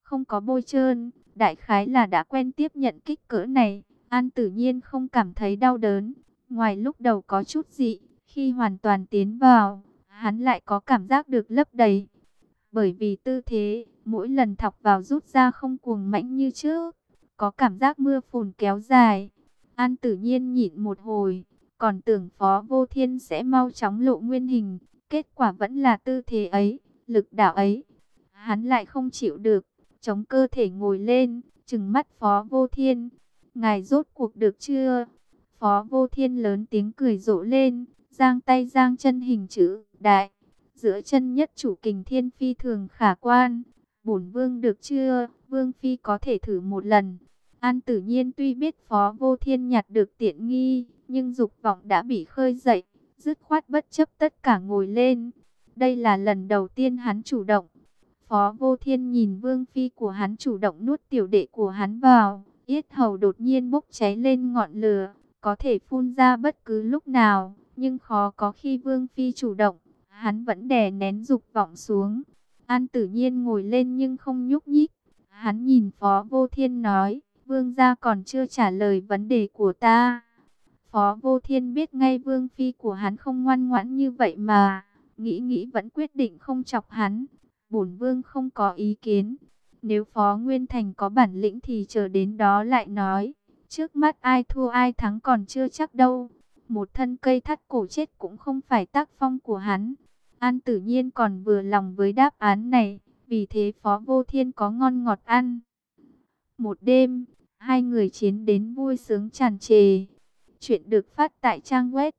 không có bôi trơn, đại khái là đã quen tiếp nhận kích cỡ này. An Tử Nhiên không cảm thấy đau đớn, ngoài lúc đầu có chút dị, khi hoàn toàn tiến vào, hắn lại có cảm giác được lấp đầy. Bởi vì tư thế, mỗi lần thọc vào rút ra không cuồng mãnh như trước, có cảm giác mưa phùn kéo dài. An Tử Nhiên nhịn một hồi, còn tưởng Phó Vô Thiên sẽ mau chóng lộ nguyên hình, kết quả vẫn là tư thế ấy, lực đạo ấy. Hắn lại không chịu được, chống cơ thể ngồi lên, trừng mắt Phó Vô Thiên. Ngài rốt cuộc được chưa? Phó Vô Thiên lớn tiếng cười rộ lên, giang tay giang chân hình chữ đại. Giữa chân nhất chủ kình thiên phi thường khả quan. Bổn vương được chưa? Vương phi có thể thử một lần. An Tử Nhiên tuy biết Phó Vô Thiên nhặt được tiện nghi, nhưng dục vọng đã bị khơi dậy, dứt khoát bất chấp tất cả ngồi lên. Đây là lần đầu tiên hắn chủ động. Phó Vô Thiên nhìn vương phi của hắn chủ động nuốt tiểu đệ của hắn vào, yết hầu đột nhiên bốc cháy lên ngọn lửa, có thể phun ra bất cứ lúc nào, nhưng khó có khi vương phi chủ động, hắn vẫn đè nén dục vọng xuống. An Tử Nhiên ngồi lên nhưng không nhúc nhích. Hắn nhìn Phó Vô Thiên nói, vương gia còn chưa trả lời vấn đề của ta. Phó Vô Thiên biết ngay vương phi của hắn không ngoan ngoãn như vậy mà, nghĩ nghĩ vẫn quyết định không chọc hắn. Bổn vương không có ý kiến. Nếu Phó Nguyên Thành có bản lĩnh thì chờ đến đó lại nói. Trước mắt ai thua ai thắng còn chưa chắc đâu. Một thân cây thắt cổ chết cũng không phải tác phong của hắn. An Tử Nhiên còn vừa lòng với đáp án này, vì thế Phó Vô Thiên có ngon ngọt ăn. Một đêm, hai người chiến đến vui sướng tràn trề. Chuyện được phát tại trang web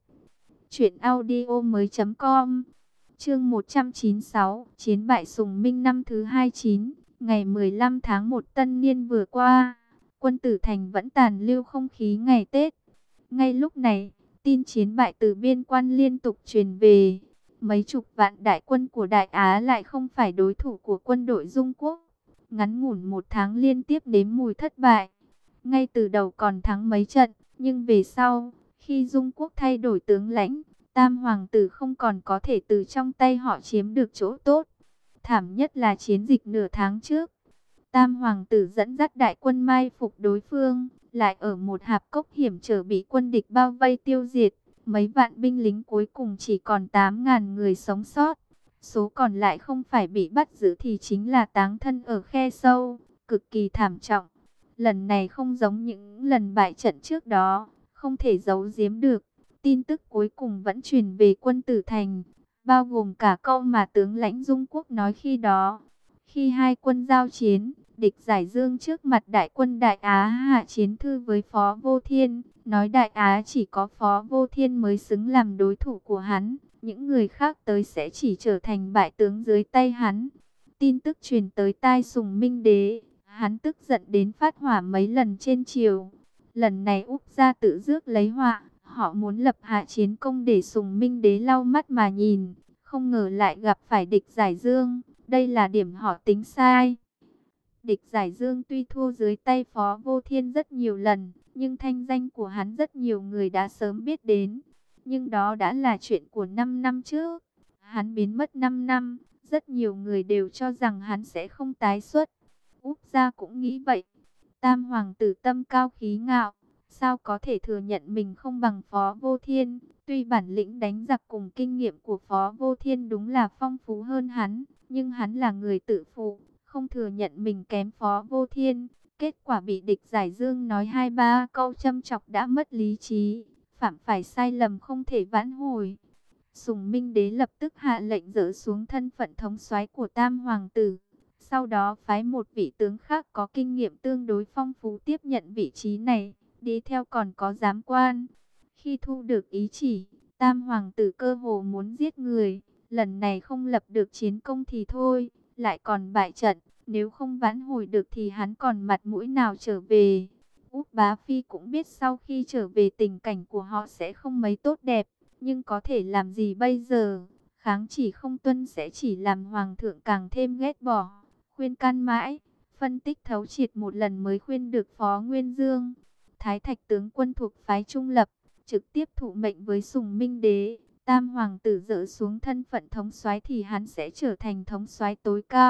truyệnaudiomoi.com. Chương 196, chiến bại Sùng Minh năm thứ 29, ngày 15 tháng 1 Tân Niên vừa qua, quân tử thành vẫn tàn lưu không khí ngày Tết. Ngay lúc này, tin chiến bại từ biên quan liên tục truyền về. Mấy chục vạn đại quân của Đại Á lại không phải đối thủ của quân đội Dung Quốc. Ngắn ngủn một tháng liên tiếp nếm mùi thất bại. Ngay từ đầu còn thắng mấy trận, nhưng về sau, khi Dung Quốc thay đổi tướng lãnh, Tam hoàng tử không còn có thể từ trong tay họ chiếm được chỗ tốt. Thảm nhất là chiến dịch nửa tháng trước. Tam hoàng tử dẫn dắt đại quân mai phục đối phương, lại ở một hạp cốc hiểm trở bị quân địch bao vây tiêu diệt. Mấy vạn binh lính cuối cùng chỉ còn 8.000 người sống sót. Số còn lại không phải bị bắt giữ thì chính là táng thân ở khe sâu, cực kỳ thảm trọng. Lần này không giống những lần bại trận trước đó, không thể giấu giếm được. Tin tức cuối cùng vẫn truyền về quân tử thành, bao gồm cả câu mà tướng lãnh Dung Quốc nói khi đó. Khi hai quân giao chiến, địch Giải Dương trước mặt đại quân Đại Á hạ chiến thư với Phó Vô Thiên, nói Đại Á chỉ có Phó Vô Thiên mới xứng làm đối thủ của hắn, những người khác tới sẽ chỉ trở thành bại tướng dưới tay hắn. Tin tức truyền tới tai Sùng Minh Đế, hắn tức giận đến phát hỏa mấy lần trên triều. Lần này Úc gia tự rước lấy họa. Họ muốn lập hạ chiến công để Sùng Minh Đế lau mắt mà nhìn, không ngờ lại gặp phải địch Giải Dương, đây là điểm họ tính sai. Địch Giải Dương tuy thua dưới tay Phó Vô Thiên rất nhiều lần, nhưng thanh danh của hắn rất nhiều người đã sớm biết đến. Nhưng đó đã là chuyện của 5 năm trước, hắn biến mất 5 năm, rất nhiều người đều cho rằng hắn sẽ không tái xuất. Úc gia cũng nghĩ vậy. Tam hoàng tử tâm cao khí ngạo, sao có thể thừa nhận mình không bằng Phó Vô Thiên. Tuy bản lĩnh đánh giặc cùng kinh nghiệm của Phó Vô Thiên đúng là phong phú hơn hắn, nhưng hắn là người tự phụ, không thừa nhận mình kém Phó Vô Thiên. Kết quả bị địch Giải Dương nói 2-3 câu châm chọc đã mất lý trí, phạm phải sai lầm không thể vãn hồi. Sùng Minh Đế lập tức hạ lệnh dỡ xuống thân phận thống soái của Tam hoàng tử. Sau đó phái một vị tướng khác có kinh nghiệm tương đối phong phú tiếp nhận vị trí này, đi theo còn có giám quan. Khi thu được ý chỉ, Tam hoàng tử cơ hồ muốn giết người, lần này không lập được chiến công thì thôi, lại còn bại trận, nếu không vãn hồi được thì hắn còn mặt mũi nào trở về. Úc Bá Phi cũng biết sau khi trở về tình cảnh của họ sẽ không mấy tốt đẹp, nhưng có thể làm gì bây giờ, kháng chỉ không tuân sẽ chỉ làm hoàng thượng càng thêm ghét bỏ. Khuyên can mãi, phân tích thấu triệt một lần mới khuyên được Phó Nguyên Dương. Thái Thạch tướng quân thuộc phái trung lập, trực tiếp thụ mệnh với Sùng Minh Đế. Tam hoàng tử dỡ xuống thân phận thống soái thì hắn sẽ trở thành thống soái tối cao.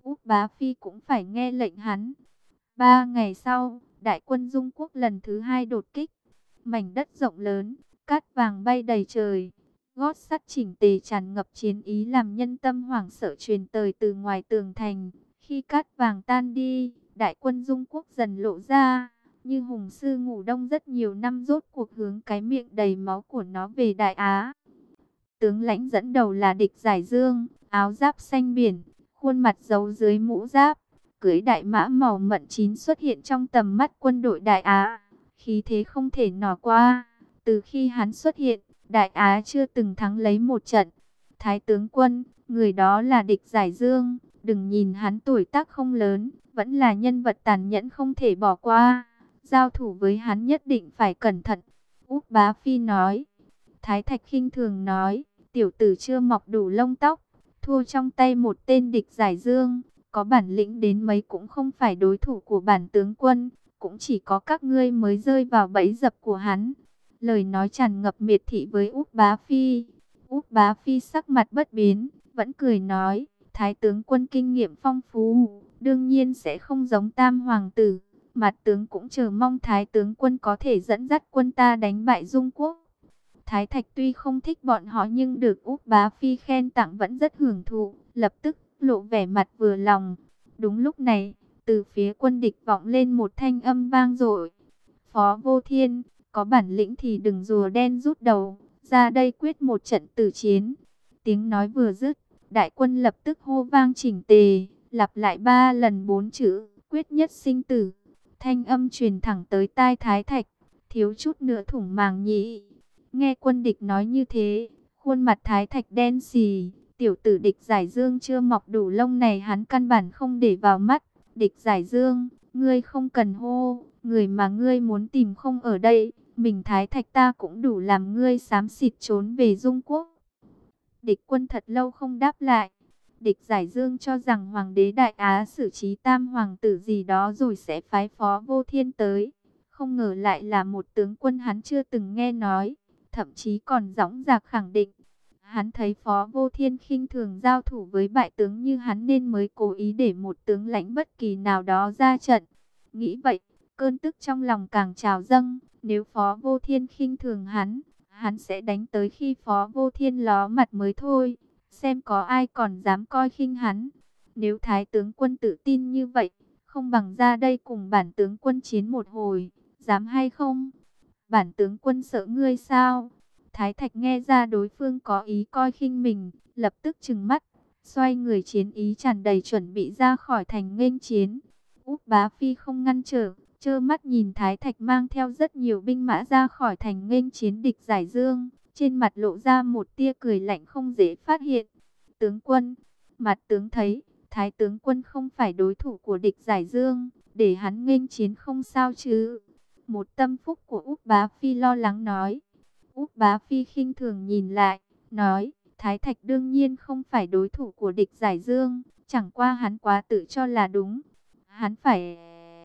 Úc Bá Phi cũng phải nghe lệnh hắn. 3 ngày sau, đại quân Dung Quốc lần thứ hai đột kích. Mảnh đất rộng lớn, cát vàng bay đầy trời. Gót sắt chỉnh tề tràn ngập chiến ý làm nhân tâm hoảng sợ truyền tới từ ngoài tường thành. Khi cát vàng tan đi, đại quân Dung Quốc dần lộ ra. Như hùng sư ngủ đông rất nhiều năm rốt cuộc hướng cái miệng đầy máu của nó về Đại Á. Tướng lãnh dẫn đầu là Địch Giải Dương, áo giáp xanh biển, khuôn mặt giấu dưới mũ giáp, cưỡi đại mã màu mận chín xuất hiện trong tầm mắt quân đội Đại Á. Khí thế không thể nỏ qua, từ khi hắn xuất hiện, Đại Á chưa từng thắng lấy một trận. Thái tướng quân, người đó là Địch Giải Dương, đừng nhìn hắn tuổi tác không lớn, vẫn là nhân vật tàn nhẫn không thể bỏ qua. Giao thủ với hắn nhất định phải cẩn thận. Úc Bá Phi nói. Thái Thạch khinh thường nói, tiểu tử chưa mọc đủ lông tóc, thua trong tay một tên Địch Giải Dương, có bản lĩnh đến mấy cũng không phải đối thủ của bản tướng quân, cũng chỉ có các ngươi mới rơi vào bẫy dập của hắn. Lời nói tràn ngập miệt thị với Úc Bá Phi. Úc Bá Phi sắc mặt bất biến, vẫn cười nói, Thái tướng quân kinh nghiệm phong phú, đương nhiên sẽ không giống Tam Hoàng tử. Mặt tướng cũng chờ mong Thái tướng quân có thể dẫn dắt quân ta đánh bại Dung Quốc. Thái Thạch tuy không thích bọn họ nhưng được Úc Bá Phi khen tặng vẫn rất hưởng thụ, lập tức lộ vẻ mặt vừa lòng. Đúng lúc này, từ phía quân địch vọng lên một thanh âm vang dội. Phó Vô Thiên, có bản lĩnh thì đừng rùa đen rút đầu, ra đây quyết một trận tử chiến. Tiếng nói vừa dứt, đại quân lập tức hô vang chỉnh tề, lặp lại 3 lần 4 chữ, quyết nhất sinh tử. Thanh âm truyền thẳng tới tai Thái Thạch, thiếu chút nữa thủng màng nhĩ. Nghe quân địch nói như thế, khuôn mặt Thái Thạch đen xì, tiểu tử Địch Giải Dương chưa mọc đủ lông này hắn căn bản không để vào mắt. Địch Giải Dương, ngươi không cần hô, người mà ngươi muốn tìm không ở đây, mình Thái Thạch ta cũng đủ làm ngươi xám xịt trốn về Dung Quốc. Địch quân thật lâu không đáp lại. Địch Giải Dương cho rằng Hoàng đế Đại Á xử trí Tam Hoàng tử gì đó rồi sẽ phái Phó Vô Thiên tới. Không ngờ lại là một tướng quân hắn chưa từng nghe nói, thậm chí còn dõng dạc khẳng định. Hắn thấy Phó Vô Thiên khinh thường giao thủ với bại tướng như hắn nên mới cố ý để một tướng lãnh bất kỳ nào đó ra trận. Nghĩ vậy, cơn tức trong lòng càng trào dâng, nếu Phó Vô Thiên khinh thường hắn sẽ đánh tới khi Phó Vô Thiên ló mặt mới thôi, xem có ai còn dám coi khinh hắn. Nếu Thái tướng quân tự tin như vậy, không bằng ra đây cùng bản tướng quân chiến một hồi, dám hay không? Bản tướng quân sợ ngươi sao? Thái Thạch nghe ra đối phương có ý coi khinh mình, lập tức trừng mắt, xoay người chiến ý tràn đầy chuẩn bị ra khỏi thành nghênh chiến. Úc Bá Phi không ngăn trở, trơ mắt nhìn Thái Thạch mang theo rất nhiều binh mã ra khỏi thành nghênh chiến Địch Giải Dương, trên mặt lộ ra một tia cười lạnh không dễ phát hiện. Tướng quân, mặt tướng thấy, Thái tướng quân không phải đối thủ của Địch Giải Dương, để hắn nghênh chiến không sao chứ? Một tâm phúc của Úc Bá Phi lo lắng nói. Úc Bá Phi khinh thường nhìn lại, nói, Thái Thạch đương nhiên không phải đối thủ của Địch Giải Dương, chẳng qua hắn quá tự cho là đúng. Hắn phải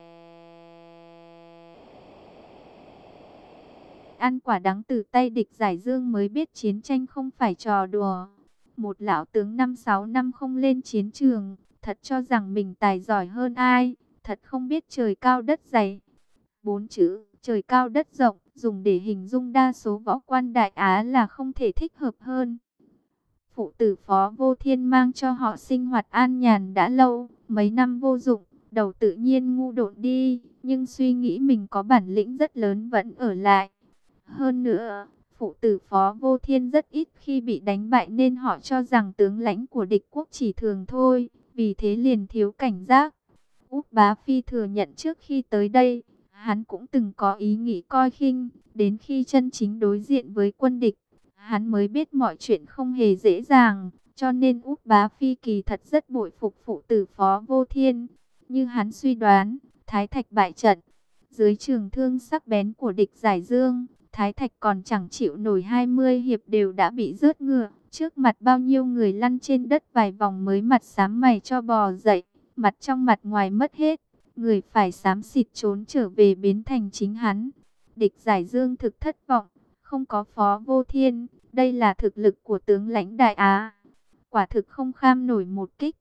ăn quả đắng từ tay Địch Giải Dương mới biết chiến tranh không phải trò đùa. Một lão tướng 5-6 năm không lên chiến trường, thật cho rằng mình tài giỏi hơn ai, thật không biết trời cao đất dày. 4 chữ, trời cao đất rộng, dùng để hình dung đa số võ quan Đại Á là không thể thích hợp hơn. Phụ tử Phó Vô Thiên mang cho họ sinh hoạt an nhàn đã lâu, mấy năm vô dụng, đầu tự nhiên ngu độn đi, nhưng suy nghĩ mình có bản lĩnh rất lớn vẫn ở lại. Hơn nữa, phụ tử Phó Vô Thiên rất ít khi bị đánh bại nên họ cho rằng tướng lãnh của địch quốc chỉ thường thôi, vì thế liền thiếu cảnh giác. Úc Bá Phi thừa nhận trước khi tới đây, hắn cũng từng có ý nghĩ coi khinh, đến khi chân chính đối diện với quân địch, hắn mới biết mọi chuyện không hề dễ dàng, cho nên Úc Bá Phi kỳ thật rất bội phục phụ tử Phó Vô Thiên. Như hắn suy đoán, Thái Thạch bại trận, dưới trường thương sắc bén của Địch Giải Dương, Thái Thạch còn chẳng chịu nổi 20 hiệp đều đã bị rớt ngựa, trước mặt bao nhiêu người lăn trên đất vài vòng mới mặt xám mày cho bò dậy, mặt trong mặt ngoài mất hết, người phải xám xịt trốn trở về biến thành chính hắn. Địch Giải Dương thực thất vọng, không có Phó Vô Thiên, đây là thực lực của tướng lãnh Đại Á, quả thực không kham nổi một kích.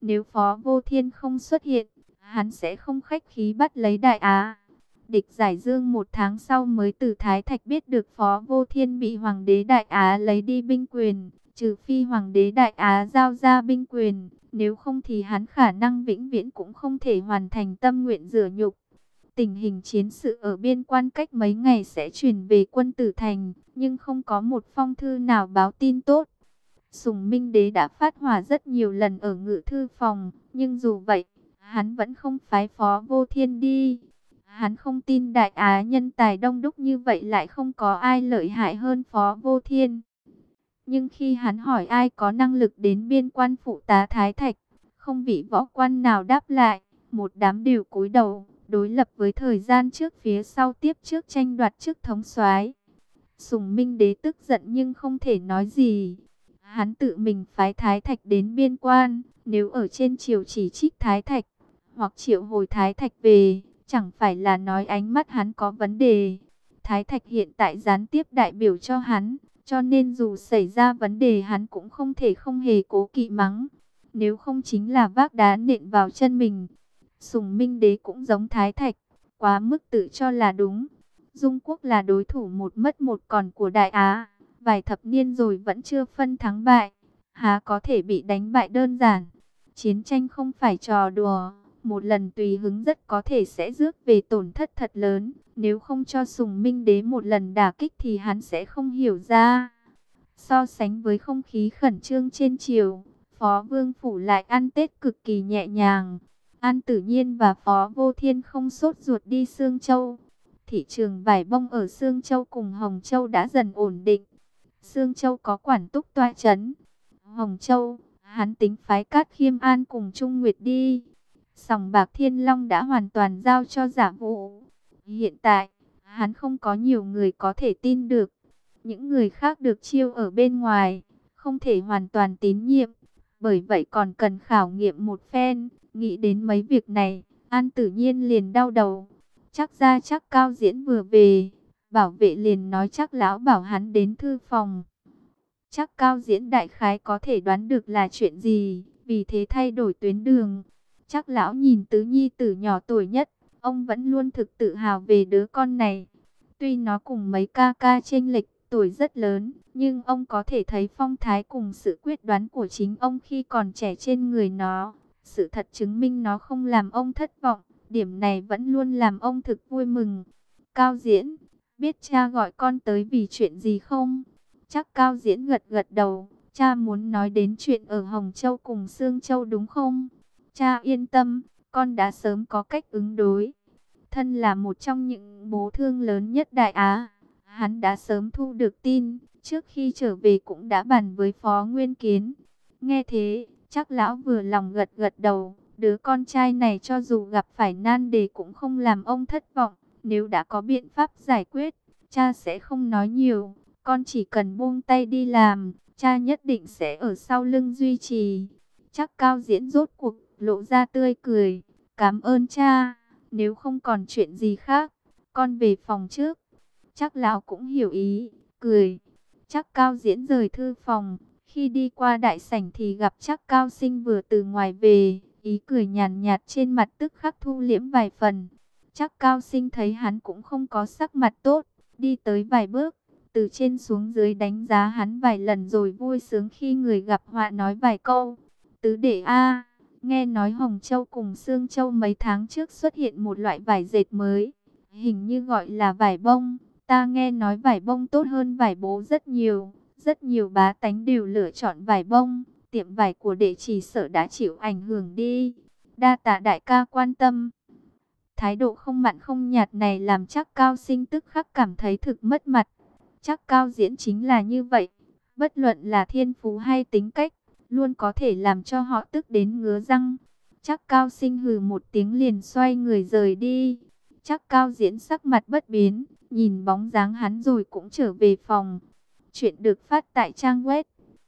Nếu Phó Vô Thiên không xuất hiện, hắn sẽ không khách khí bắt lấy Đại Á. Địch Giải Dương 1 tháng sau mới từ Thái Thạch biết được Phó Vô Thiên bị Hoàng đế Đại Á lấy đi binh quyền, trừ phi Hoàng đế Đại Á giao ra binh quyền, nếu không thì hắn khả năng vĩnh viễn cũng không thể hoàn thành tâm nguyện rửa nhục. Tình hình chiến sự ở biên quan cách mấy ngày sẽ chuyển về Quân Tử Thành, nhưng không có một phong thư nào báo tin tốt. Sùng Minh Đế đã phát hỏa rất nhiều lần ở Ngự Thư Phòng, nhưng dù vậy, hắn vẫn không phái Phó Vô Thiên đi. Hắn không tin Đại Á nhân tài đông đúc như vậy lại không có ai lợi hại hơn Phó Vô Thiên. Nhưng khi hắn hỏi ai có năng lực đến biên quan phụ tá Thái Thạch, không vị võ quan nào đáp lại, một đám đều cúi đầu, đối lập với thời gian trước phía sau tiếp trước tranh đoạt chức thống soái. Sùng Minh Đế tức giận nhưng không thể nói gì. Hắn tự mình phái Thái Thạch đến biên quan, nếu ở trên triều chỉ trích Thái Thạch, hoặc triệu hồi Thái Thạch về, chẳng phải là nói ánh mắt hắn có vấn đề. Thái Thạch hiện tại gián tiếp đại biểu cho hắn, cho nên dù xảy ra vấn đề hắn cũng không thể không hề cố kỵ mắng. Nếu không chính là vác đá nện vào chân mình. Sùng Minh Đế cũng giống Thái Thạch, quá mức tự cho là đúng. Dung Quốc là đối thủ một mất một còn của Đại Á, vài thập niên rồi vẫn chưa phân thắng bại, há có thể bị đánh bại đơn giản. Chiến tranh không phải trò đùa, một lần tùy hứng rất có thể sẽ rước về tổn thất thật lớn. Nếu không cho Sùng Minh Đế một lần đả kích thì hắn sẽ không hiểu ra. So sánh với không khí khẩn trương trên triều, Phó Vương Phủ lại ăn Tết cực kỳ nhẹ nhàng. An Tử Nhiên và Phó Vô Thiên không sốt ruột đi Sương Châu. Thị trường vải bông ở Sương Châu cùng Hồng Châu đã dần ổn định. Sương Châu có Quản Túc tọa chấn. Hồng Châu, hắn tính phái Cát Khiêm An cùng Trung Nguyệt đi. Sòng bạc Thiên Long đã hoàn toàn giao cho Giả Vũ. Hiện tại, hắn không có nhiều người có thể tin được. Những người khác được chiêu ở bên ngoài, không thể hoàn toàn tín nhiệm. Bởi vậy còn cần khảo nghiệm một phen. Nghĩ đến mấy việc này, An Tử Nhiên liền đau đầu. Chắc ra chắc Cao Diễn vừa về, bảo vệ liền nói chắc lão bảo hắn đến thư phòng. Chắc Cao Diễn đại khái có thể đoán được là chuyện gì, vì thế thay đổi tuyến đường. Chắc lão nhìn tứ nhi tử nhỏ tuổi nhất, ông vẫn luôn thực tự hào về đứa con này. Tuy nó cùng mấy ca ca chênh lệch tuổi rất lớn, nhưng ông có thể thấy phong thái cùng sự quyết đoán của chính ông khi còn trẻ trên người nó. Sự thật chứng minh nó không làm ông thất vọng, điểm này vẫn luôn làm ông thực vui mừng. Cao Diễn, biết cha gọi con tới vì chuyện gì không? Chắc Cao Diễn gật gật đầu, cha muốn nói đến chuyện ở Hồng Châu cùng Sương Châu đúng không? Cha yên tâm, con đã sớm có cách ứng đối. Thân là một trong những bố thương lớn nhất Đại Á, hắn đã sớm thu được tin, trước khi trở về cũng đã bàn với Phó Nguyên Kiến. Nghe thế, chắc lão vừa lòng gật gật đầu, đứa con trai này cho dù gặp phải nan đề cũng không làm ông thất vọng. Nếu đã có biện pháp giải quyết, cha sẽ không nói nhiều, con chỉ cần buông tay đi làm, cha nhất định sẽ ở sau lưng duy trì. Chắc Cao Diễn rốt cuộc lộ ra tươi cười, cảm ơn cha, nếu không còn chuyện gì khác, con về phòng trước. Chắc lão cũng hiểu ý, cười. Chắc Cao Diễn rời thư phòng, khi đi qua đại sảnh thì gặp Chắc Cao Sinh vừa từ ngoài về, ý cười nhàn nhạt trên mặt tức khắc thu liễm vài phần. Chắc Cao Sinh thấy hắn cũng không có sắc mặt tốt, đi tới vài bước, từ trên xuống dưới đánh giá hắn vài lần rồi vui sướng khi người gặp họa nói vài câu. Tứ đệ a, nghe nói Hồng Châu cùng Sương Châu mấy tháng trước xuất hiện một loại vải dệt mới, hình như gọi là vải bông. Ta nghe nói vải bông tốt hơn vải bố rất nhiều bá tánh đều lựa chọn vải bông. Tiệm vải của đệ chỉ sợ đã chịu ảnh hưởng đi. Đa tạ đại ca quan tâm. Thái độ không mặn không nhạt này làm Chắc Cao Sinh tức khắc cảm thấy thực mất mặt. Chắc Cao Diễn chính là như vậy, bất luận là thiên phú hay tính cách, luôn có thể làm cho họ tức đến ngứa răng. Chắc Cao Sinh hừ một tiếng liền xoay người rời đi. Chắc Cao Diễn sắc mặt bất biến, nhìn bóng dáng hắn rồi cũng trở về phòng. Chuyện được phát tại trang web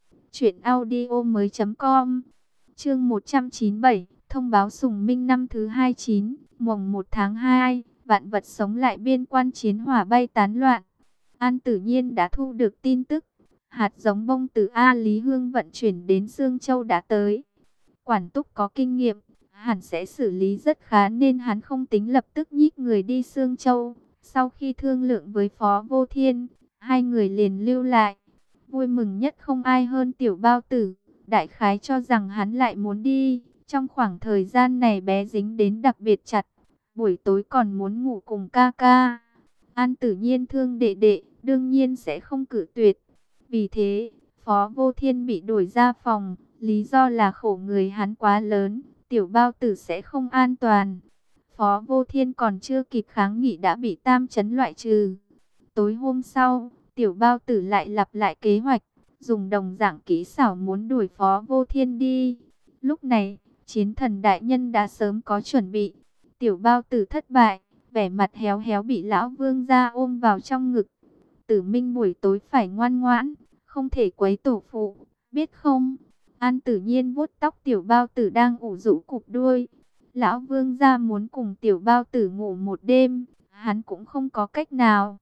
truyệnaudiomoi.com. Chương 197, thông báo Sùng Minh năm thứ 29, mùng 1 tháng 2, vạn vật sống lại biên quan chiến hỏa bay tán loạn. An Tử Nhiên đã thu được tin tức, hạt giống bông từ A Lý Hương vận chuyển đến Sương Châu đã tới. Quản Túc có kinh nghiệm, hẳn sẽ xử lý rất khá nên hắn không tính lập tức nhích người đi Sương Châu. Sau khi thương lượng với Phó Vô Thiên, hai người liền lưu lại. Vui mừng nhất không ai hơn Tiểu Bao Tử, đại khái cho rằng hắn lại muốn đi. Trong khoảng thời gian này bé dính đến đặc biệt chặt, buổi tối còn muốn ngủ cùng ca ca. An Tử Nhiên thương đệ đệ, đương nhiên sẽ không cự tuyệt. Vì thế, Phó Vô Thiên bị đuổi ra phòng, lý do là khổ người hắn quá lớn, Tiểu Bao Tử sẽ không an toàn. Phó Vô Thiên còn chưa kịp kháng nghị đã bị Tam Chấn loại trừ. Tối hôm sau, Tiểu Bao Tử lại lặp lại kế hoạch, dùng đồng dạng kỹ xảo muốn đuổi Phó Vô Thiên đi. Lúc này, Chiến Thần đại nhân đã sớm có chuẩn bị. Tiểu Bao Tử thất bại, vẻ mặt héo héo bị lão Vương gia ôm vào trong ngực. Tử Minh buổi tối phải ngoan ngoãn, không thể quấy tổ phụ, biết không? An Tử Nhiên vuốt tóc Tiểu Bao Tử đang ủ rũ cụp đuôi. Lão Vương gia muốn cùng Tiểu Bao Tử ngủ một đêm, hắn cũng không có cách nào.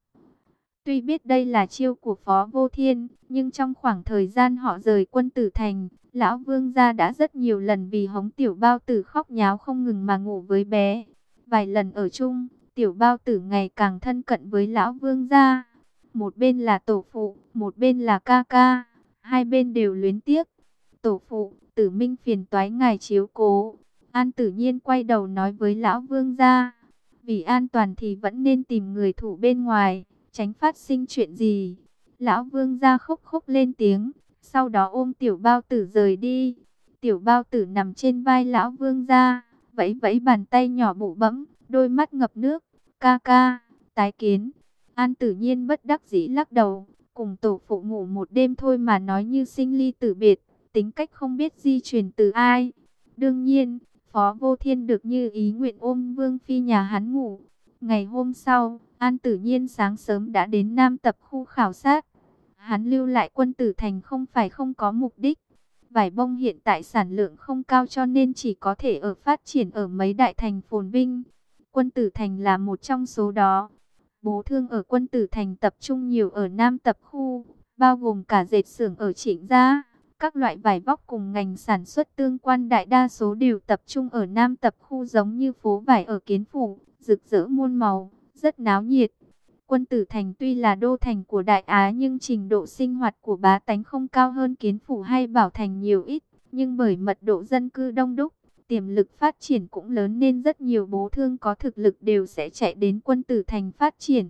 Tuy biết đây là chiêu của Phó Vô Thiên, nhưng trong khoảng thời gian họ rời Quân Tử Thành, Lão Vương gia đã rất nhiều lần vì hống Tiểu Bao Tử khóc nháo không ngừng mà ngủ với bé. Vài lần ở chung, Tiểu Bao Tử ngày càng thân cận với Lão Vương gia. Một bên là tổ phụ, một bên là ca ca, hai bên đều luyến tiếc. Tổ phụ, Tử Minh phiền toái ngài chiếu cố. An Tử Nhiên quay đầu nói với Lão Vương gia, vì an toàn thì vẫn nên tìm người thủ bên ngoài, tránh phát sinh chuyện gì. Lão Vương gia khóc khóc lên tiếng, sau đó ôm Tiểu Bao Tử rời đi. Tiểu Bao Tử nằm trên vai Lão Vương gia, vẫy vẫy bàn tay nhỏ bụ bẫm, đôi mắt ngập nước. Ca ca, tái kiến. An Tử Nhiên bất đắc dĩ lắc đầu, cùng tổ phụ ngủ một đêm thôi mà nói như sinh ly tử biệt, tính cách không biết di truyền từ ai. Đương nhiên, Phó Vô Thiên được như ý nguyện ôm Vương Phi nhà hắn ngủ. Ngày hôm sau, An Tử Nhiên sáng sớm đã đến Nam Tập khu khảo sát. Hắn lưu lại Quân Tử Thành không phải không có mục đích. Vải bông hiện tại sản lượng không cao cho nên chỉ có thể ở phát triển ở mấy đại thành phồn vinh. Quân Tử Thành là một trong số đó. Bố thương ở Quân Tử Thành tập trung nhiều ở Nam Tập khu, bao gồm cả dệt xưởng ở Trịnh Gia. Các loại vải vóc cùng ngành sản xuất tương quan đại đa số đều tập trung ở Nam Tập khu, giống như phố vải ở Kiến Phủ, rực rỡ muôn màu, rất náo nhiệt. Quân Tử Thành tuy là đô thành của Đại Á nhưng trình độ sinh hoạt của bá tánh không cao hơn Kiến Phủ hay Bảo Thành nhiều ít, nhưng bởi mật độ dân cư đông đúc, tiềm lực phát triển cũng lớn nên rất nhiều bố thương có thực lực đều sẽ chạy đến Quân Tử Thành phát triển.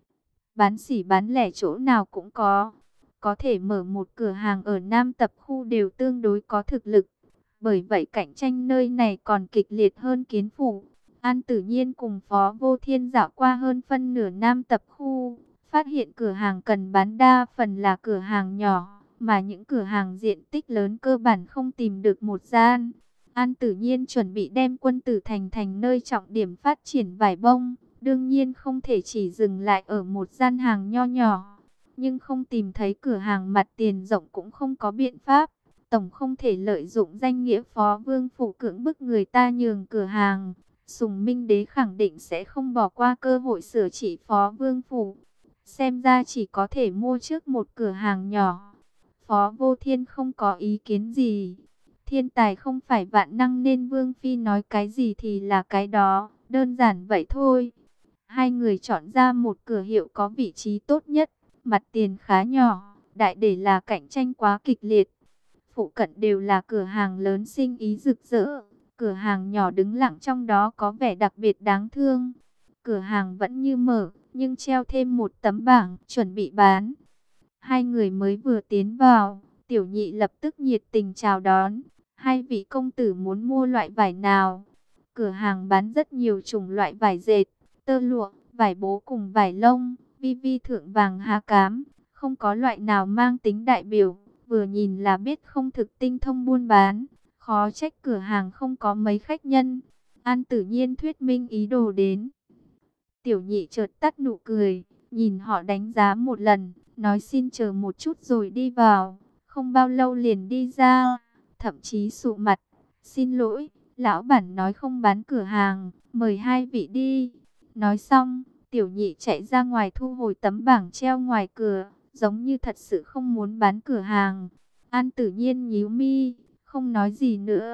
Bán sỉ bán lẻ chỗ nào cũng có thể mở một cửa hàng ở Nam Tập khu đều tương đối có thực lực. Bởi vậy cạnh tranh nơi này còn kịch liệt hơn Kiến Phủ. An Tử Nhiên cùng Phó Vô Thiên dạo qua hơn phân nửa Nam Tập khu, phát hiện cửa hàng cần bán đa phần là cửa hàng nhỏ, mà những cửa hàng diện tích lớn cơ bản không tìm được một gian. An Tử Nhiên chuẩn bị đem Quân Tử Thành thành nơi trọng điểm phát triển vải bông, đương nhiên không thể chỉ dừng lại ở một gian hàng nho nhỏ. Nhưng không tìm thấy cửa hàng mặt tiền rộng cũng không có biện pháp. Tổng không thể lợi dụng danh nghĩa Phó Vương phủ cưỡng bức người ta nhường cửa hàng. Sùng Minh Đế khẳng định sẽ không bỏ qua cơ hội sửa trị Phó Vương phủ. Xem ra chỉ có thể mua trước một cửa hàng nhỏ. Phó Vô Thiên không có ý kiến gì. Thiên tài không phải vạn năng nên Vương Phi nói cái gì thì là cái đó. Đơn giản vậy thôi. Hai người chọn ra một cửa hiệu có vị trí tốt nhất. Mặt tiền khá nhỏ, đại để là cạnh tranh quá kịch liệt. Phụ cận đều là cửa hàng lớn sinh ý rực rỡ. Cửa hàng nhỏ đứng lặng trong đó có vẻ đặc biệt đáng thương. Cửa hàng vẫn như mở, nhưng treo thêm một tấm bảng chuẩn bị bán. Hai người mới vừa tiến vào, Tiểu Nhị lập tức nhiệt tình chào đón. Hai vị công tử muốn mua loại vải nào? Cửa hàng bán rất nhiều chủng loại vải dệt, tơ lụa, vải bố cùng vải lông. Vi vi thượng vàng há cám, không có loại nào mang tính đại biểu, vừa nhìn là biết không thực tinh thông buôn bán, khó trách cửa hàng không có mấy khách nhân. An Tử Nhiên thuyết minh ý đồ đến. Tiểu Nhị chợt tắt nụ cười, nhìn họ đánh giá một lần, nói xin chờ một chút rồi đi vào, không bao lâu liền đi ra, thậm chí sụ mặt, xin lỗi, lão bản nói không bán cửa hàng, mời hai vị đi. Nói xong, Tiểu Nhị chạy ra ngoài thu hồi tấm bảng treo ngoài cửa, giống như thật sự không muốn bán cửa hàng. An Tử Nhiên nhíu mi, không nói gì nữa.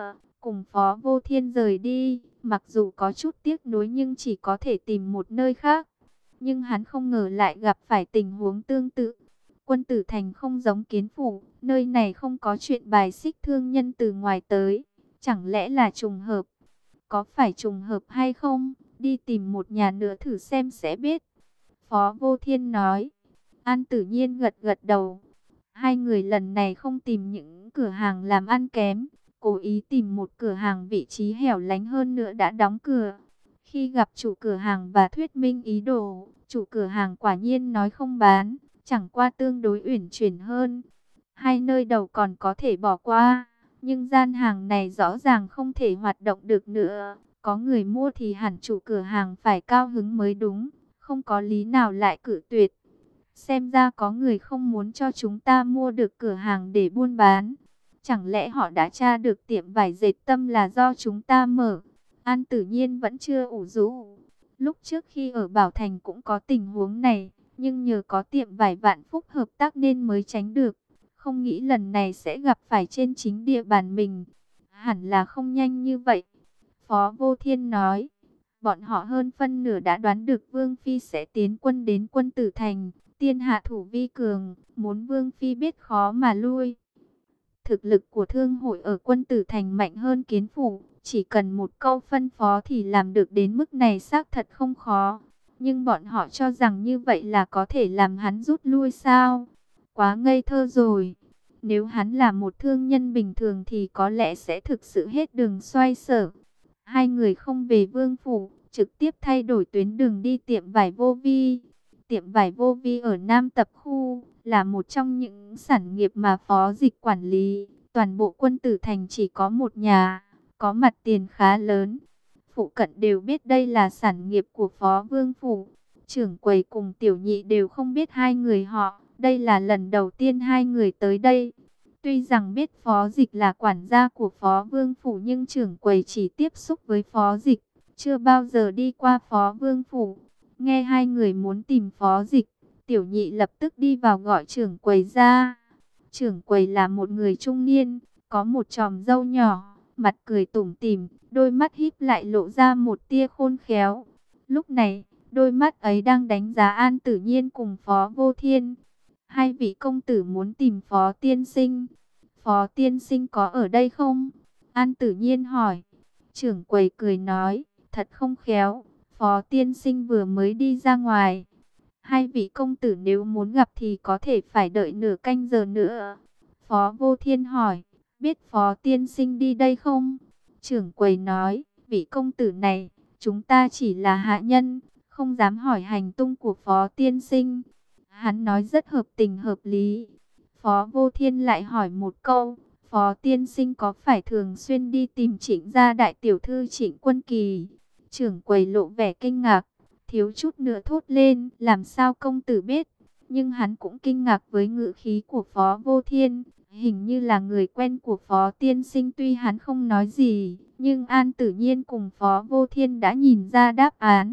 cùng Phó Vô Thiên rời đi, mặc dù có chút tiếc nuối nhưng chỉ có thể tìm một nơi khác. Nhưng hắn không ngờ lại gặp phải tình huống tương tự. Quân Tử Thành không giống Kiến Phủ, nơi này không có chuyện bài xích thương nhân từ ngoài tới. Chẳng lẽ là trùng hợp? Có phải trùng hợp hay không? Đi tìm một nhà nữa thử xem sẽ biết. Phó Vô Thiên nói. An Tử Nhiên gật gật đầu. Hai người lần này không tìm những cửa hàng làm ăn kém, cố ý tìm một cửa hàng vị trí hẻo lánh hơn nữa đã đóng cửa. Khi gặp chủ cửa hàng và thuyết minh ý đồ, chủ cửa hàng quả nhiên nói không bán, chẳng qua tương đối uyển chuyển hơn. Hai nơi đầu còn có thể bỏ qua, nhưng gian hàng này rõ ràng không thể hoạt động được nữa. Có người mua thì hẳn chủ cửa hàng phải cao hứng mới đúng, không có lý nào lại cự tuyệt. Xem ra có người không muốn cho chúng ta mua được cửa hàng để buôn bán. Chẳng lẽ họ đã tra được tiệm vải dệt Tâm là do chúng ta mở? An Tử Nhiên vẫn chưa ủ rũ. Lúc trước khi ở Bảo Thành cũng có tình huống này, nhưng nhờ có tiệm vải Vạn Phúc hợp tác nên mới tránh được. Không nghĩ lần này sẽ gặp phải trên chính địa bàn mình. Hẳn là không nhanh như vậy. Phó Vô Thiên nói, bọn họ hơn phân nửa đã đoán được Vương Phi sẽ tiến quân đến Quân Tử Thành. Tiên hạ thủ vi cường, muốn Vương Phi biết khó mà lui. Thực lực của thương hội ở Quân Tử Thành mạnh hơn Kiến Phủ, chỉ cần một câu phân phó thì làm được đến mức này xác thật không khó. Nhưng bọn họ cho rằng như vậy là có thể làm hắn rút lui sao? Quá ngây thơ rồi. Nếu hắn là một thương nhân bình thường thì có lẽ sẽ thực sự hết đường xoay sở. Hai người không về Vương Phủ, trực tiếp thay đổi tuyến đường đi tiệm vải Vô Vi. Tiệm vải Vô Vi ở Nam Tập Khu là một trong những sản nghiệp mà Phó Dịch quản lý. Toàn bộ Quân Tử Thành chỉ có một nhà, có mặt tiền khá lớn. Phụ cận đều biết đây là sản nghiệp của Phó Vương Phủ. Trưởng quầy cùng tiểu nhị đều không biết hai người họ. Đây là lần đầu tiên hai người tới đây. Tuy rằng biết Phó Dịch là quản gia của Phó Vương Phủ nhưng trưởng quầy chỉ tiếp xúc với Phó Dịch, chưa bao giờ đi qua Phó Vương Phủ. Nghe hai người muốn tìm Phó Dịch, tiểu nhị lập tức đi vào gọi trưởng quầy ra. Trưởng quầy là một người trung niên, có một chòm râu nhỏ, mặt cười tủm tỉm, đôi mắt híp lại lộ ra một tia khôn khéo. Lúc này, đôi mắt ấy đang đánh giá An Tử Nhiên cùng Phó Vô Thiên. Hai vị công tử muốn tìm Phó tiên sinh. Phó tiên sinh có ở đây không? An Tử Nhiên hỏi. Trưởng quầy cười nói, thật không khéo. Phó tiên sinh vừa mới đi ra ngoài. Hai vị công tử nếu muốn gặp thì có thể phải đợi nửa canh giờ nữa. Phó Vô Thiên hỏi, biết Phó tiên sinh đi đây không? Trưởng quầy nói, vị công tử này, chúng ta chỉ là hạ nhân, không dám hỏi hành tung của Phó tiên sinh. Hắn nói rất hợp tình hợp lý. Phó Vô Thiên lại hỏi một câu, Phó tiên sinh có phải thường xuyên đi tìm Trịnh gia đại tiểu thư Trịnh Quân Kỳ? Trưởng quầy lộ vẻ kinh ngạc, thiếu chút nữa thốt lên, làm sao công tử biết? Nhưng hắn cũng kinh ngạc với ngữ khí của Phó Vô Thiên, hình như là người quen của Phó tiên sinh. Tuy hắn không nói gì, nhưng An Tử Nhiên cùng Phó Vô Thiên đã nhìn ra đáp án.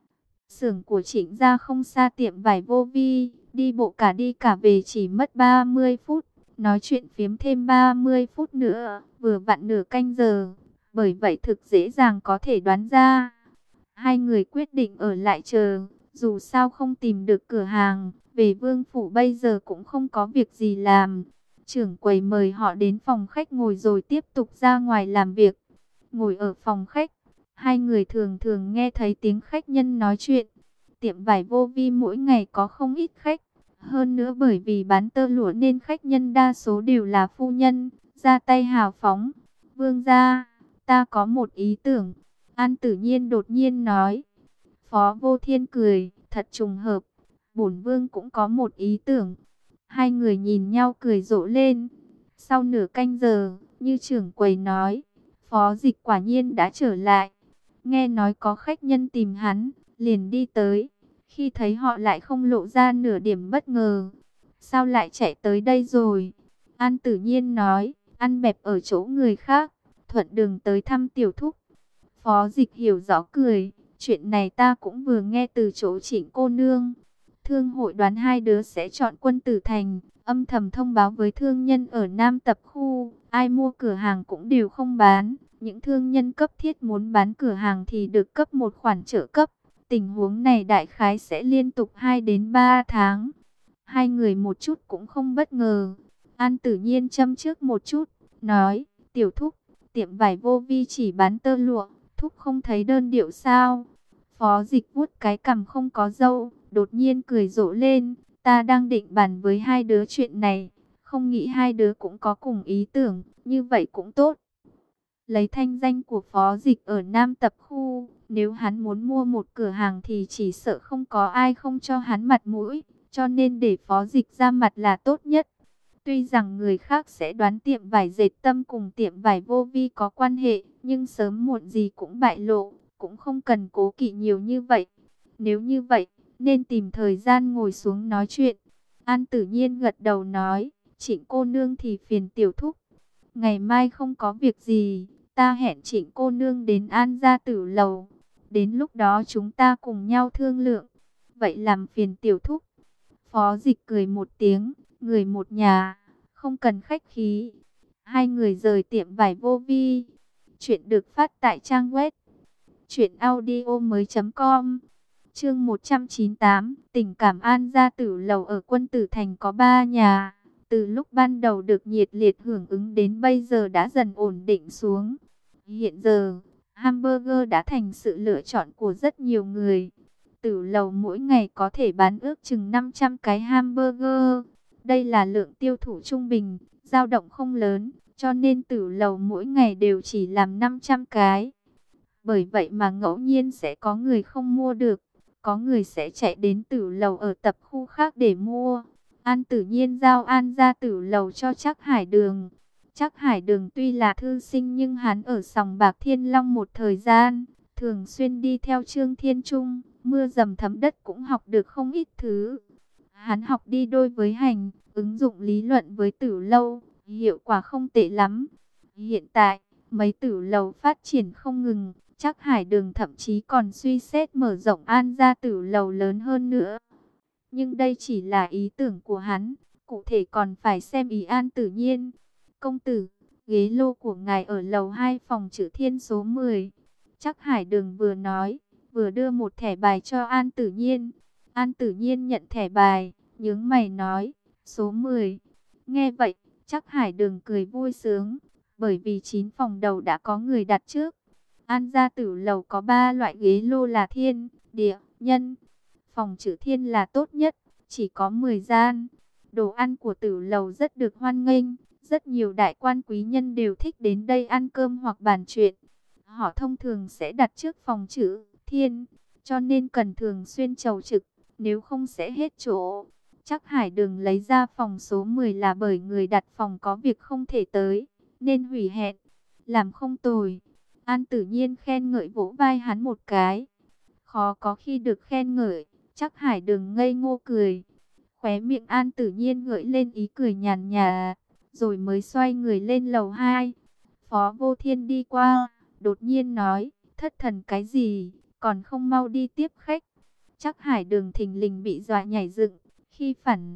Xưởng của Trịnh gia không xa tiệm vải Vô Vi, đi bộ cả đi cả về chỉ mất 30 phút, nói chuyện phiếm thêm 30 phút nữa, vừa vặn nửa canh giờ. Bởi vậy thực dễ dàng có thể đoán ra. Hai người quyết định ở lại chờ, dù sao không tìm được cửa hàng, về Vương Phủ bây giờ cũng không có việc gì làm. Trưởng quầy mời họ đến phòng khách ngồi rồi tiếp tục ra ngoài làm việc. Ngồi ở phòng khách, hai người thường thường nghe thấy tiếng khách nhân nói chuyện. Tiệm vải Vô Vi mỗi ngày có không ít khách. Hơn nữa bởi vì bán tơ lụa nên khách nhân đa số đều là phu nhân, ra tay hào phóng. Vương gia, ta có một ý tưởng. An Tử Nhiên đột nhiên nói. Phó Vô Thiên cười, thật trùng hợp. Bổn vương cũng có một ý tưởng. Hai người nhìn nhau cười rộ lên. Sau nửa canh giờ, như trưởng quầy nói, Phó Dịch quả nhiên đã trở lại. Nghe nói có khách nhân tìm hắn, liền đi tới. Khi thấy họ lại không lộ ra nửa điểm bất ngờ. Sao lại chạy tới đây rồi? An Tử Nhiên nói, ăn bẹp ở chỗ người khác, thuận đường tới thăm tiểu thúc. Phó Dịch hiểu rõ cười, chuyện này ta cũng vừa nghe từ chỗ Trịnh cô nương. Thương hội đoán hai đứa sẽ chọn Quân Tử Thành, âm thầm thông báo với thương nhân ở Nam Tập Khu, ai mua cửa hàng cũng đều không bán, Những thương nhân cấp thiết muốn bán cửa hàng thì được cấp một khoản trợ cấp. Tình huống này đại khái sẽ liên tục 2 đến 3 tháng. Hai người một chút cũng không bất ngờ. An Tử Nhiên châm trước một chút, nói, tiểu thúc, tiệm vải Vô Vi chỉ bán tơ lụa, thúc không thấy đơn điệu sao? Phó Dịch vuốt cái cằm không có râu, đột nhiên cười rộ lên, ta đang định bàn với hai đứa chuyện này, không nghĩ hai đứa cũng có cùng ý tưởng, như vậy cũng tốt. Lấy thanh danh của Phó Dịch ở Nam Tập Khu, nếu hắn muốn mua một cửa hàng thì chỉ sợ không có ai không cho hắn mặt mũi, cho nên để Phó Dịch ra mặt là tốt nhất. Tuy rằng người khác sẽ đoán tiệm vải dệt Tâm cùng tiệm vải Vô Vi có quan hệ, nhưng sớm muộn gì cũng bại lộ, cũng không cần cố kỵ nhiều như vậy. Nếu như vậy, nên tìm thời gian ngồi xuống nói chuyện. An Tử Nhiên gật đầu nói, Trịnh cô nương thì phiền tiểu thúc. Ngày mai không có việc gì, ta hẹn Trịnh cô nương đến An gia Tử lầu. Đến lúc đó chúng ta cùng nhau thương lượng. Vậy làm phiền tiểu thúc. Phó Dịch cười một tiếng, người một nhà, không cần khách khí. Hai người rời tiệm vải Vô Vi. Chuyện được phát tại trang web truyệnaudiomoi.com. Chương 198, tình cảm An gia Tử lầu ở Quân Tử Thành có 3 nhà. Từ lúc ban đầu được nhiệt liệt hưởng ứng đến bây giờ đã dần ổn định xuống. Hiện giờ, hamburger đã thành sự lựa chọn của rất nhiều người. Tử lầu mỗi ngày có thể bán ước chừng 500 cái hamburger. Đây là lượng tiêu thụ trung bình, dao động không lớn, cho nên tử lầu mỗi ngày đều chỉ làm 500 cái. Bởi vậy mà ngẫu nhiên sẽ có người không mua được, có người sẽ chạy đến tử lầu ở tập khu khác để mua. An Tử Nhiên giao An gia Tử lầu cho Trác Hải Đường. Trác Hải Đường tuy là thư sinh nhưng hắn ở sòng bạc Thiên Long một thời gian, thường xuyên đi theo Trương Thiên Trung, mưa dầm thấm đất cũng học được không ít thứ. Hắn học đi đôi với hành, ứng dụng lý luận với tử lâu, hiệu quả không tệ lắm. Hiện tại, mấy tử lầu phát triển không ngừng, Trác Hải Đường thậm chí còn suy xét mở rộng An gia Tử lầu lớn hơn nữa. Nhưng đây chỉ là ý tưởng của hắn, cụ thể còn phải xem ý An Tử Nhiên. Công tử, ghế lô của ngài ở lầu 2 phòng Chữ Thiên số 10. Trác Hải Đường vừa nói, vừa đưa một thẻ bài cho An Tử Nhiên. An Tử Nhiên nhận thẻ bài, nhướng mày nói, số 10. Nghe vậy, Trác Hải Đường cười vui sướng, bởi vì 9 phòng đầu đã có người đặt trước. An gia Tử lầu có 3 loại ghế lô là thiên, địa, nhân. Phòng Chữ Thiên là tốt nhất, chỉ có 10 gian. Đồ ăn của tử lầu rất được hoan nghênh, rất nhiều đại quan quý nhân đều thích đến đây ăn cơm hoặc bàn chuyện. Họ thông thường sẽ đặt trước phòng Chữ Thiên, cho nên cần thường xuyên chầu trực, nếu không sẽ hết chỗ. Trác Hải Đường lấy ra phòng số 10 là bởi người đặt phòng có việc không thể tới, nên hủy hẹn. Làm không tồi. An Tử Nhiên khen ngợi vỗ vai hắn một cái. Khó có khi được khen ngợi. Trác Hải Đường ngây ngô cười. Khóe miệng An Tử Nhiên gợi lên ý cười nhàn nhạt, rồi mới xoay người lên lầu 2. Phó Vô Thiên đi qua, đột nhiên nói, thất thần cái gì, còn không mau đi tiếp khách. Trác Hải Đường thình lình bị dọa nhảy dựng, khi phản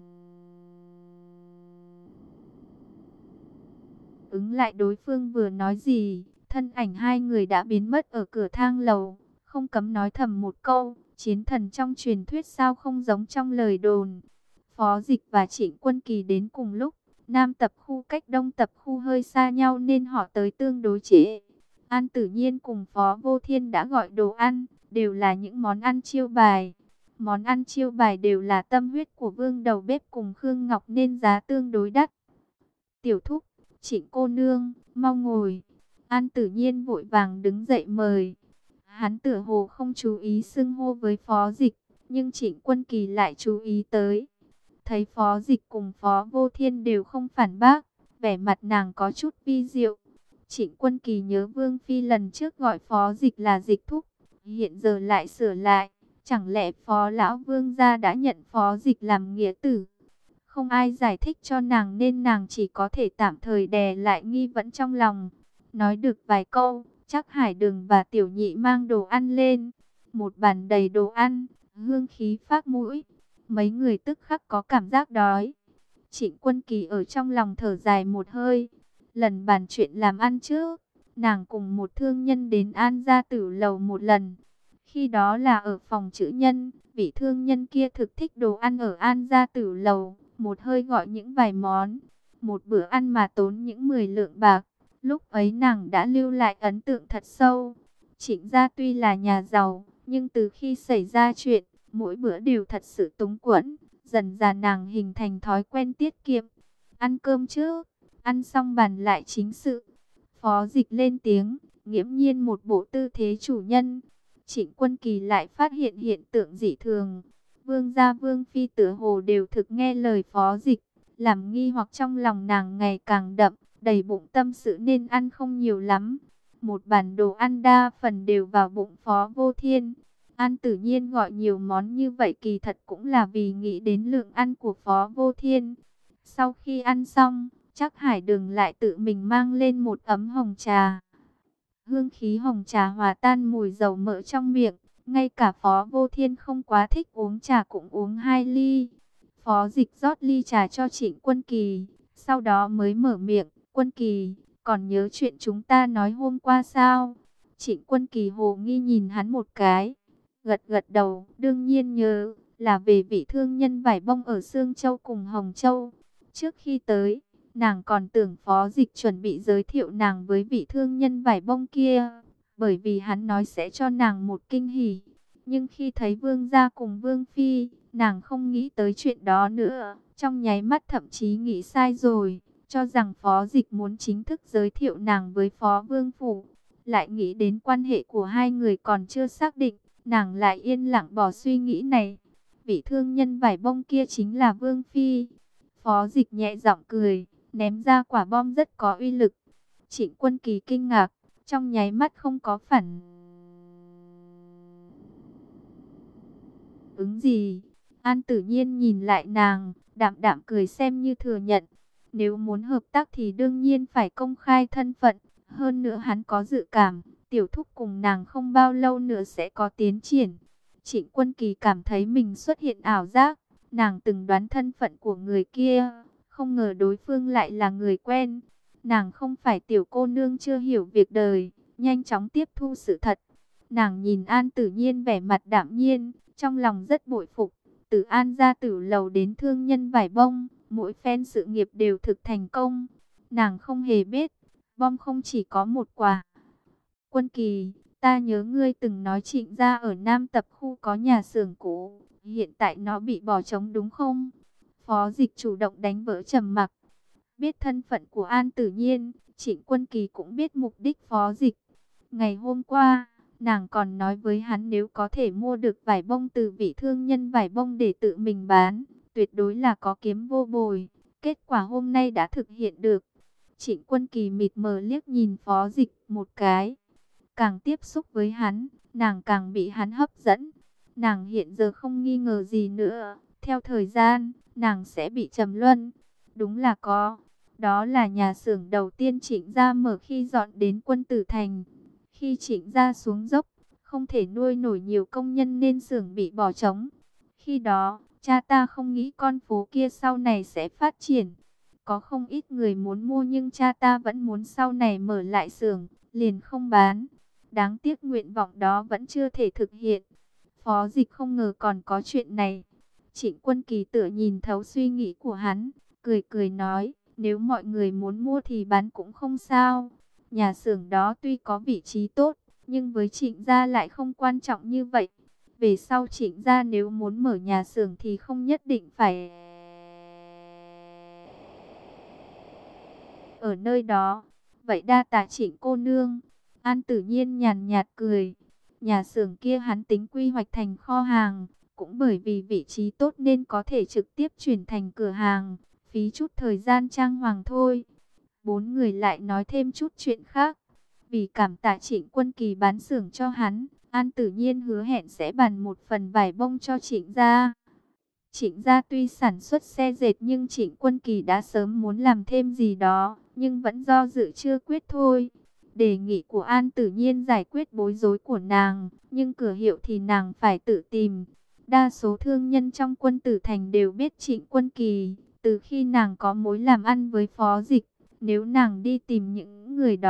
ứng lại đối phương vừa nói gì, thân ảnh hai người đã biến mất ở cửa thang lầu, không cấm nói thầm một câu, chiến thần trong truyền thuyết sao không giống trong lời đồn. Phó Dịch và Trịnh Quân Kỳ đến cùng lúc, Nam tập khu cách Đông tập khu hơi xa nhau nên họ tới tương đối trễ. An Tử Nhiên cùng Phó Vô Thiên đã gọi đồ ăn, đều là những món ăn chiêu bài. Món ăn chiêu bài đều là tâm huyết của Vương đầu bếp cùng Khương Ngọc nên giá tương đối đắt. Tiểu thúc, Trịnh cô nương, mau ngồi. An Tử Nhiên vội vàng đứng dậy mời. Hắn tựa hồ không chú ý xưng hô với Phó Dịch, nhưng Trịnh Quân Kỳ lại chú ý tới. Thấy Phó Dịch cùng Phó Vô Thiên đều không phản bác, vẻ mặt nàng có chút vi diệu. Trịnh Quân Kỳ nhớ Vương Phi lần trước gọi Phó Dịch là Dịch thúc, hiện giờ lại sửa lại. Chẳng lẽ Phó Lão Vương gia đã nhận Phó Dịch làm nghĩa tử? Không ai giải thích cho nàng nên nàng chỉ có thể tạm thời đè lại nghi vấn trong lòng. Nói được vài câu, Trác Hải Đường và Tiểu Nhị mang đồ ăn lên. Một bàn đầy đồ ăn, hương khí phác mũi. Mấy người tức khắc có cảm giác đói. Trịnh Quân Kỳ ở trong lòng thở dài một hơi. Lần bàn chuyện làm ăn trước, nàng cùng một thương nhân đến An gia tử lầu một lần. Khi đó là ở phòng chữ nhân, vị thương nhân kia thực thích đồ ăn ở An gia tử lầu, một hơi gọi những vài món. Một bữa ăn mà tốn những 10 lượng bạc, lúc ấy nàng đã lưu lại ấn tượng thật sâu. Trịnh gia tuy là nhà giàu, nhưng từ khi xảy ra chuyện, mỗi bữa đều thật sự túng quẫn. Dần dà nàng hình thành thói quen tiết kiệm. Ăn cơm trước, ăn xong bàn lại chính sự. Phó Dịch lên tiếng, nghiễm nhiên một bộ tư thế chủ nhân. Trịnh Quân Kỳ lại phát hiện hiện tượng dị thường. Vương gia Vương phi tựa hồ đều thực nghe lời Phó Dịch, làm nghi hoặc trong lòng nàng ngày càng đậm, đầy bụng tâm sự nên ăn không nhiều lắm. Một bàn đồ ăn đa phần đều vào bụng Phó Vô Thiên. An Tử Nhiên gọi nhiều món như vậy kỳ thật cũng là vì nghĩ đến lượng ăn của Phó Vô Thiên. Sau khi ăn xong, chắc Hải Đường lại tự mình mang lên một ấm hồng trà. Hương khí hồng trà hòa tan mùi dầu mỡ trong miệng, ngay cả Phó Vô Thiên không quá thích uống trà cũng uống 2 ly. Phó Dịch rót ly trà cho Trịnh Quân Kỳ, sau đó mới mở miệng, "Quân Kỳ, còn nhớ chuyện chúng ta nói hôm qua sao?" Trịnh Quân Kỳ hồ nghi nhìn hắn một cái, gật gật đầu, đương nhiên nhớ, là về vị thương nhân vải bông ở Sương Châu cùng Hồng Châu. Trước khi tới, nàng còn tưởng Phó Dịch chuẩn bị giới thiệu nàng với vị thương nhân vải bông kia, bởi vì hắn nói sẽ cho nàng một kinh hỉ. Nhưng khi thấy Vương gia cùng Vương phi, nàng không nghĩ tới chuyện đó nữa, trong nháy mắt thậm chí nghĩ sai rồi, cho rằng Phó Dịch muốn chính thức giới thiệu nàng với Phó Vương phủ. Lại nghĩ đến quan hệ của hai người còn chưa xác định, nàng lại yên lặng bỏ suy nghĩ này. Vị thương nhân vải bông kia chính là Vương phi. Phó Dịch nhẹ giọng cười, ném ra quả bom rất có uy lực. Trịnh Quân Kỳ kinh ngạc, trong nháy mắt không có phản ứng gì. An Tử Nhiên nhìn lại nàng, đạm đạm cười xem như thừa nhận. Nếu muốn hợp tác thì đương nhiên phải công khai thân phận. Hơn nữa hắn có dự cảm, tiểu thúc cùng nàng không bao lâu nữa sẽ có tiến triển. Trịnh Quân Kỳ cảm thấy mình xuất hiện ảo giác. Nàng từng đoán thân phận của người kia, không ngờ đối phương lại là người quen. Nàng không phải tiểu cô nương chưa hiểu việc đời, nhanh chóng tiếp thu sự thật. Nàng nhìn An Tử Nhiên vẻ mặt đạm nhiên, trong lòng rất bội phục. Từ An gia tử lầu đến thương nhân vải bông, mỗi phen sự nghiệp đều thực thành công. Nàng không hề biết, bom không chỉ có một quả. Quân Kỳ, ta nhớ ngươi từng nói Trịnh gia ở Nam Tập khu có nhà xưởng cũ, hiện tại nó bị bỏ trống đúng không? Phó Dịch chủ động đánh vỡ trầm mặc. Biết thân phận của An Tử Nhiên, Trịnh Quân Kỳ cũng biết mục đích Phó Dịch. Ngày hôm qua, nàng còn nói với hắn nếu có thể mua được vải bông từ vị thương nhân vải bông để tự mình bán, tuyệt đối là có kiếm vô bồi. Kết quả hôm nay đã thực hiện được. Trịnh Quân Kỳ mịt mờ liếc nhìn Phó Dịch một cái. Càng tiếp xúc với hắn, nàng càng bị hắn hấp dẫn. Nàng hiện giờ không nghi ngờ gì nữa. Theo thời gian, nàng sẽ bị trầm luân. Đúng là có. Đó là nhà xưởng đầu tiên Trịnh gia mở khi dọn đến Quân Tử Thành. Khi Trịnh gia xuống dốc, không thể nuôi nổi nhiều công nhân nên xưởng bị bỏ trống. Khi đó, cha ta không nghĩ con phố kia sau này sẽ phát triển. Có không ít người muốn mua nhưng cha ta vẫn muốn sau này mở lại xưởng, liền không bán. Đáng tiếc nguyện vọng đó vẫn chưa thể thực hiện. Phó Dịch không ngờ còn có chuyện này. Trịnh Quân Kỳ tựa nhìn thấu suy nghĩ của hắn, cười cười nói, nếu mọi người muốn mua thì bán cũng không sao. Nhà xưởng đó tuy có vị trí tốt, nhưng với Trịnh gia lại không quan trọng như vậy. Về sau Trịnh gia nếu muốn mở nhà xưởng thì không nhất định phải ở nơi đó. Vậy đa tạ Trịnh cô nương. An Tử Nhiên nhàn nhạt cười. Nhà xưởng kia hắn tính quy hoạch thành kho hàng, cũng bởi vì vị trí tốt nên có thể trực tiếp chuyển thành cửa hàng, phí chút thời gian trang hoàng thôi. Bốn người lại nói thêm chút chuyện khác. Vì cảm tạ Trịnh Quân Kỳ bán xưởng cho hắn, An Tử Nhiên hứa hẹn sẽ bàn một phần vải bông cho Trịnh gia. Trịnh gia tuy sản xuất xe dệt nhưng Trịnh Quân Kỳ đã sớm muốn làm thêm gì đó, nhưng vẫn do dự chưa quyết thôi. Đề nghị của An Tử Nhiên giải quyết bối rối của nàng, nhưng cửa hiệu thì nàng phải tự tìm. Đa số thương nhân trong Quân Tử Thành đều biết Trịnh Quân Kỳ, từ khi nàng có mối làm ăn với Phó Dịch. Nếu nàng đi tìm những người đó,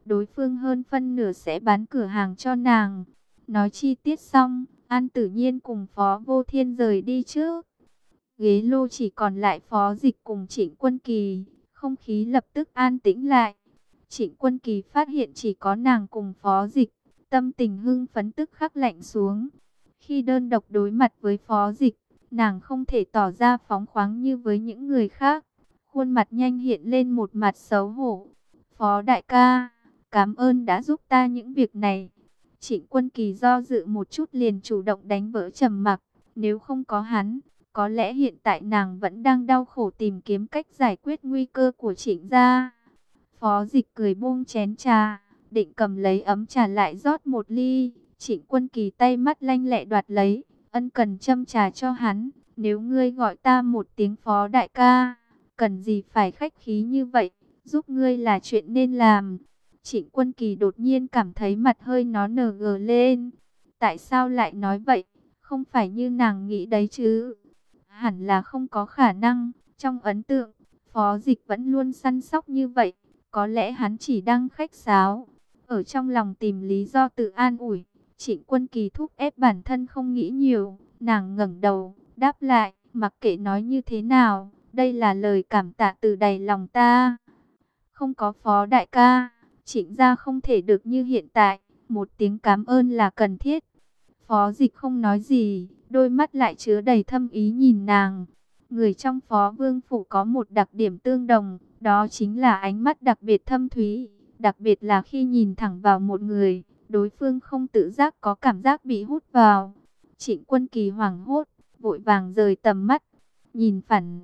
đối phương hơn phân nửa sẽ bán cửa hàng cho nàng. Nói chi tiết xong, An Tử Nhiên cùng Phó Vô Thiên rời đi trước. Ghế lô chỉ còn lại Phó Dịch cùng Trịnh Quân Kỳ, không khí lập tức an tĩnh lại. Trịnh Quân Kỳ phát hiện chỉ có nàng cùng Phó Dịch, tâm tình hưng phấn tức khắc lạnh xuống. Khi đơn độc đối mặt với Phó Dịch, nàng không thể tỏ ra phóng khoáng như với những người khác. Khuôn mặt nhanh hiện lên một mặt xấu hổ. Phó đại ca, cảm ơn đã giúp ta những việc này. Trịnh Quân Kỳ do dự một chút liền chủ động đánh vỡ trầm mặc. Nếu không có hắn, có lẽ hiện tại nàng vẫn đang đau khổ tìm kiếm cách giải quyết nguy cơ của Trịnh gia. Phó Dịch cười buông chén trà, định cầm lấy ấm trà lại rót một ly. Trịnh Quân Kỳ tay mắt lanh lẹ đoạt lấy, ân cần châm trà cho hắn. Nếu ngươi gọi ta một tiếng Phó đại ca, cần gì phải khách khí như vậy, giúp ngươi là chuyện nên làm. Trịnh Quân Kỳ đột nhiên cảm thấy mặt hơi nở gờ lên. Tại sao lại nói vậy? Không phải như nàng nghĩ đấy chứ? Hẳn là không có khả năng. Trong ấn tượng, Phó Dịch vẫn luôn săn sóc như vậy. Có lẽ hắn chỉ đang khách sáo. Ở trong lòng tìm lý do tự an ủi. Trịnh Quân Kỳ thúc ép bản thân không nghĩ nhiều. Nàng ngẩng đầu, đáp lại, mặc kệ nói như thế nào, đây là lời cảm tạ từ đầy lòng ta. Không có Phó đại ca, Trịnh gia không thể được như hiện tại. Một tiếng cảm ơn là cần thiết. Phó Dịch không nói gì, đôi mắt lại chứa đầy thâm ý nhìn nàng. Người trong Phó Vương Phủ có một đặc điểm tương đồng, đó chính là ánh mắt đặc biệt thâm thúy. Đặc biệt là khi nhìn thẳng vào một người, đối phương không tự giác có cảm giác bị hút vào. Trịnh Quân Kỳ hoảng hốt, vội vàng rời tầm mắt, nhìn phản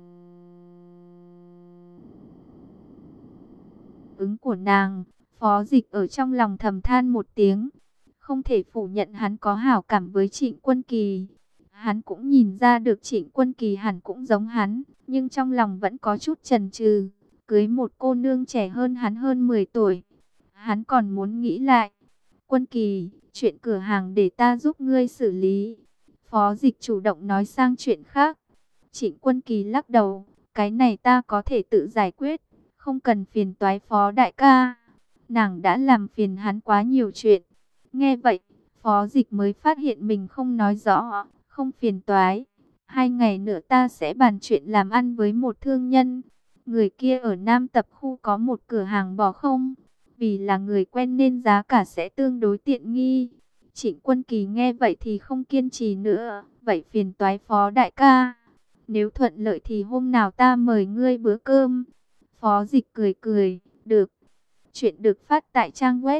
ứng của nàng. Phó Dịch ở trong lòng thầm than một tiếng. Không thể phủ nhận hắn có hảo cảm với Trịnh Quân Kỳ. Hắn cũng nhìn ra được Trịnh Quân Kỳ hẳn cũng giống hắn, nhưng trong lòng vẫn có chút chần chừ. Cưới một cô nương trẻ hơn hắn hơn 10 tuổi. Hắn còn muốn nghĩ lại. Quân Kỳ, chuyện cửa hàng để ta giúp ngươi xử lý. Phó Dịch chủ động nói sang chuyện khác. Trịnh Quân Kỳ lắc đầu. Cái này ta có thể tự giải quyết. Không cần phiền toái Phó đại ca. Nàng đã làm phiền hắn quá nhiều chuyện. Nghe vậy, Phó Dịch mới phát hiện mình không nói rõ, không phiền toái. 2 ngày nữa ta sẽ bàn chuyện làm ăn với một thương nhân. Người kia ở Nam Tập Khu có một cửa hàng bò không? Vì là người quen nên giá cả sẽ tương đối tiện nghi. Trịnh Quân Kỳ nghe vậy thì không kiên trì nữa. Vậy phiền toái Phó đại ca. Nếu thuận lợi thì hôm nào ta mời ngươi bữa cơm. Phó Dịch cười cười, được. Chuyện được phát tại trang web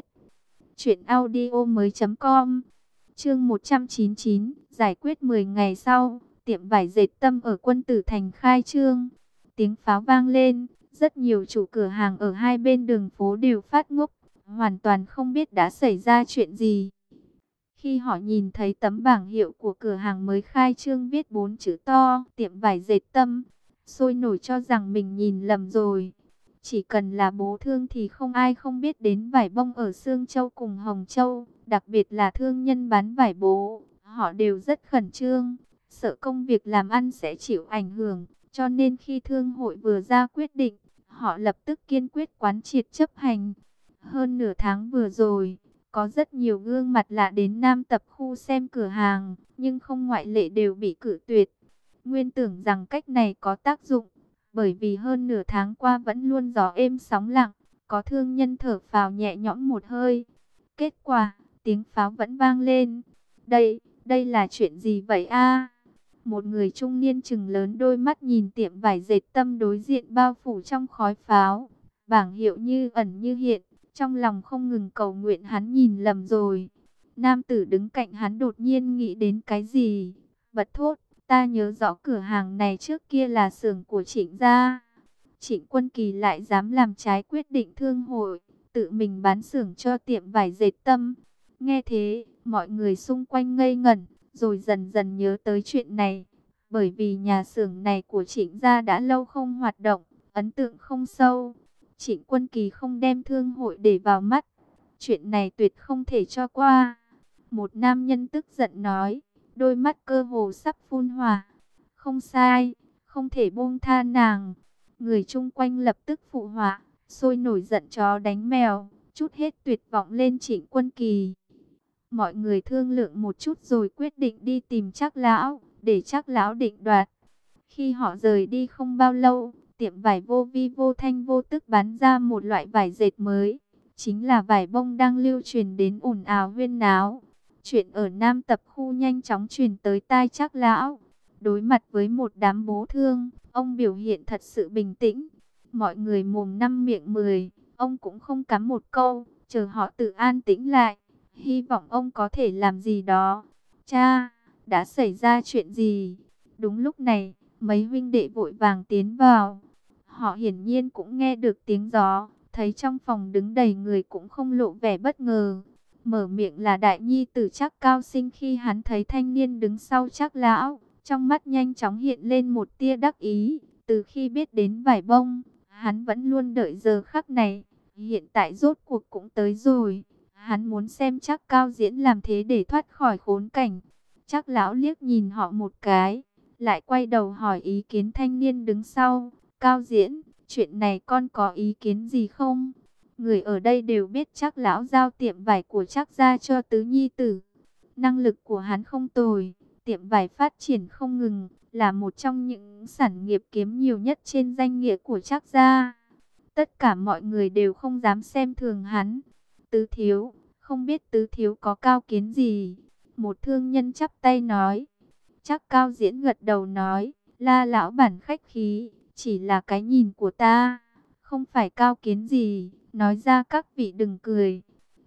truyệnaudiomoi.com. Chương 199, giải quyết 10 ngày sau, tiệm vải dệt Tâm ở Quân Tử Thành khai trương. Tiếng pháo vang lên, rất nhiều chủ cửa hàng ở hai bên đường phố đều phát ngốc, hoàn toàn không biết đã xảy ra chuyện gì. Khi họ nhìn thấy tấm bảng hiệu của cửa hàng mới khai trương viết 4 chữ to, tiệm vải dệt Tâm, sôi nổi cho rằng mình nhìn lầm rồi. Chỉ cần là bố thương thì không ai không biết đến vải bông ở Sương Châu cùng Hồng Châu, đặc biệt là thương nhân bán vải bố, họ đều rất khẩn trương, sợ công việc làm ăn sẽ chịu ảnh hưởng, cho nên khi thương hội vừa ra quyết định, họ lập tức kiên quyết quán triệt chấp hành. Hơn nửa tháng vừa rồi, có rất nhiều gương mặt lạ đến Nam Tập Khu xem cửa hàng, nhưng không ngoại lệ đều bị cự tuyệt. Nguyên tưởng rằng cách này có tác dụng, bởi vì hơn nửa tháng qua vẫn luôn gió êm sóng lặng, có thương nhân thở phào nhẹ nhõm một hơi. Kết quả, tiếng pháo vẫn vang lên. Đây là chuyện gì vậy a? Một người trung niên chừng lớn đôi mắt nhìn tiệm vải dệt Tâm đối diện bao phủ trong khói pháo. Bảng hiệu như ẩn như hiện, trong lòng không ngừng cầu nguyện hắn nhìn lầm rồi. Nam tử đứng cạnh hắn đột nhiên nghĩ đến cái gì, bật thốt. Ta nhớ rõ cửa hàng này trước kia là xưởng của Trịnh gia. Trịnh Quân Kỳ lại dám làm trái quyết định thương hội, tự mình bán xưởng cho tiệm vải dệt Tâm. Nghe thế, mọi người xung quanh ngây ngẩn, rồi dần dần nhớ tới chuyện này. Bởi vì nhà xưởng này của Trịnh gia đã lâu không hoạt động, ấn tượng không sâu. Trịnh Quân Kỳ không đem thương hội để vào mắt. Chuyện này tuyệt không thể cho qua. Một nam nhân tức giận nói, đôi mắt cơ hồ sắp phun hỏa. Không sai, không thể buông tha nàng. Người chung quanh lập tức phụ họa, sôi nổi giận chó đánh mèo. chút hết tuyệt vọng lên Trịnh Quân Kỳ. Mọi người thương lượng một chút rồi quyết định đi tìm Trác lão, để Trác lão định đoạt. Khi họ rời đi không bao lâu, tiệm vải vô vi vô thanh vô tức bán ra một loại vải dệt mới, chính là vải bông đang lưu truyền đến ồn ào huyên náo. Chuyện ở Nam Tập khu nhanh chóng truyền tới tai Trác lão. Đối mặt với một đám bố thương, ông biểu hiện thật sự bình tĩnh. Mọi người mồm năm miệng mười, ông cũng không cắm một câu, chờ họ tự an tĩnh lại. Hy vọng ông có thể làm gì đó. Cha, đã xảy ra chuyện gì? Đúng lúc này, mấy huynh đệ vội vàng tiến vào. Họ hiển nhiên cũng nghe được tiếng gió, thấy trong phòng đứng đầy người cũng không lộ vẻ bất ngờ. Mở miệng là đại nhi tử Trác Cao Sinh. Khi hắn thấy thanh niên đứng sau Trác lão, trong mắt nhanh chóng hiện lên một tia đắc ý. Từ khi biết đến vải bông, hắn vẫn luôn đợi giờ khắc này. Hiện tại rốt cuộc cũng tới rồi. Hắn muốn xem Trác Cao Diễn làm thế để thoát khỏi khốn cảnh. Trác lão liếc nhìn họ một cái, lại quay đầu hỏi ý kiến thanh niên đứng sau. Cao Diễn, chuyện này con có ý kiến gì không? Người ở đây đều biết Trác lão giao tiệm vải của Trác gia cho tứ nhi tử. Năng lực của hắn không tồi, tiệm vải phát triển không ngừng, là một trong những sản nghiệp kiếm nhiều nhất trên danh nghĩa của Trác gia. Tất cả mọi người đều không dám xem thường hắn. Tứ thiếu, không biết tứ thiếu có cao kiến gì? Một thương nhân chắp tay nói. Trác Cao Diễn gật đầu nói, La lão bản khách khí, chỉ là cái nhìn của ta, không phải cao kiến gì, nói ra các vị đừng cười.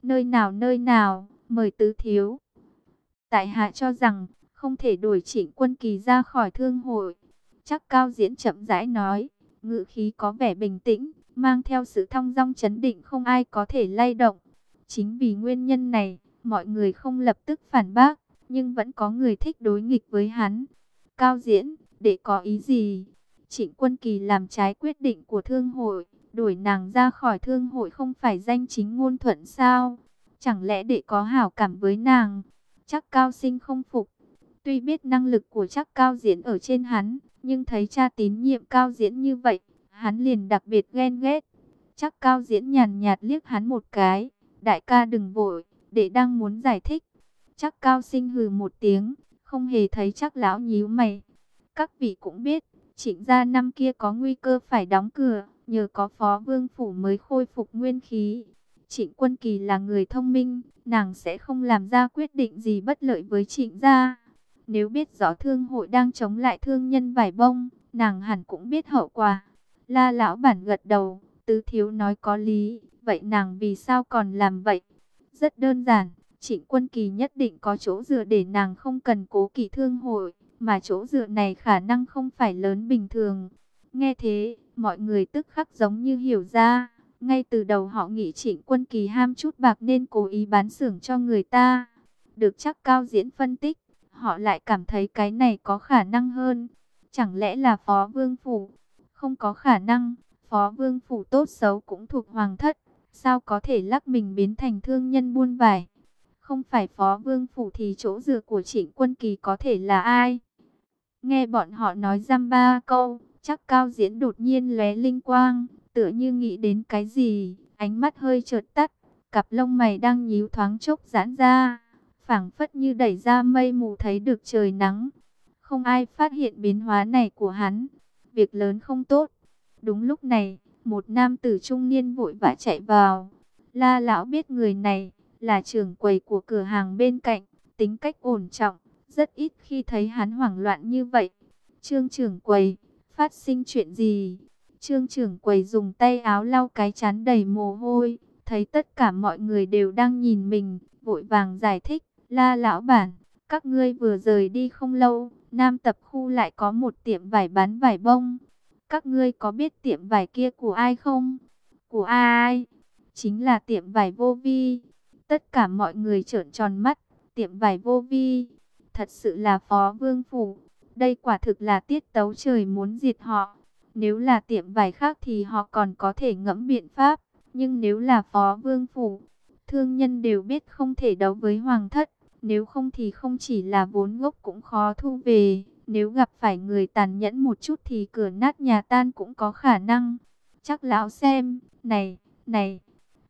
Nơi nào, mời tứ thiếu. Tại hạ cho rằng, không thể đuổi Trịnh Quân Kỳ ra khỏi thương hội. Trác Cao Diễn chậm rãi nói, ngữ khí có vẻ bình tĩnh, mang theo sự thong dong chấn định không ai có thể lay động. Chính vì nguyên nhân này, mọi người không lập tức phản bác, nhưng vẫn có người thích đối nghịch với hắn. Cao Diễn, để có ý gì? Trịnh Quân Kỳ làm trái quyết định của thương hội, đuổi nàng ra khỏi thương hội không phải danh chính ngôn thuận sao? Chẳng lẽ để có hảo cảm với nàng? Trác Cao Sinh không phục. Tuy biết năng lực của Trác Cao Diễn ở trên hắn, nhưng thấy cha tín nhiệm Cao Diễn như vậy, hắn liền đặc biệt ghen ghét. Trác Cao Diễn nhàn nhạt liếc hắn một cái. Đại ca đừng vội, đệ đang muốn giải thích. Trác Cao Sinh hừ một tiếng, không hề thấy Trác lão nhíu mày. Các vị cũng biết, Trịnh gia năm kia có nguy cơ phải đóng cửa, nhờ có Phó Vương phủ mới khôi phục nguyên khí. Trịnh Quân Kỳ là người thông minh, nàng sẽ không làm ra quyết định gì bất lợi với Trịnh gia. Nếu biết rõ thương hội đang chống lại thương nhân vải bông, nàng hẳn cũng biết hậu quả. La lão bản gật đầu, tứ thiếu nói có lý, vậy nàng vì sao còn làm vậy? Rất đơn giản, Trịnh Quân Kỳ nhất định có chỗ dựa để nàng không cần cố kỵ thương hội, mà chỗ dựa này khả năng không phải lớn bình thường. Nghe thế, mọi người tức khắc giống như hiểu ra. Ngay từ đầu họ nghĩ Trịnh Quân Kỳ ham chút bạc nên cố ý bán xưởng cho người ta. Được Trác Cao Diễn phân tích, họ lại cảm thấy cái này có khả năng hơn. Chẳng lẽ là Phó Vương phủ? Không có khả năng, Phó Vương phủ tốt xấu cũng thuộc Hoàng thất, sao có thể lắc mình biến thành thương nhân buôn vải? Không phải Phó Vương phủ thì chỗ dựa của Trịnh Quân Kỳ có thể là ai? Nghe bọn họ nói dăm ba câu, Trác Cao Diễn đột nhiên lóe linh quang, tựa như nghĩ đến cái gì, ánh mắt hơi chợt tắt, cặp lông mày đang nhíu thoáng chốc giãn ra, phảng phất như đẩy ra mây mù thấy được trời nắng. Không ai phát hiện biến hóa này của hắn, việc lớn không tốt. Đúng lúc này, một nam tử trung niên vội vã chạy vào. La lão biết người này là trưởng quầy của cửa hàng bên cạnh, tính cách ổn trọng, rất ít khi thấy hắn hoảng loạn như vậy. Trương trưởng quầy, phát sinh chuyện gì? Trương trưởng quầy dùng tay áo lau cái trán đầy mồ hôi, thấy tất cả mọi người đều đang nhìn mình, vội vàng giải thích. La lão bản, các ngươi vừa rời đi không lâu, Nam Tập khu lại có một tiệm vải bán vải bông. Các ngươi có biết tiệm vải kia của ai không? Của ai? Chính là tiệm vải Vô Vi. Tất cả mọi người trợn tròn mắt. Tiệm vải Vô Vi, thật sự là Phó Vương phủ. Đây quả thực là tiết tấu trời muốn diệt họ. Nếu là tiệm vải khác thì họ còn có thể ngẫm biện pháp. Nhưng nếu là Phó Vương phủ, thương nhân đều biết không thể đấu với Hoàng thất. Nếu không thì không chỉ là vốn gốc cũng khó thu về. Nếu gặp phải người tàn nhẫn một chút thì cửa nát nhà tan cũng có khả năng. Chắc lão xem, này,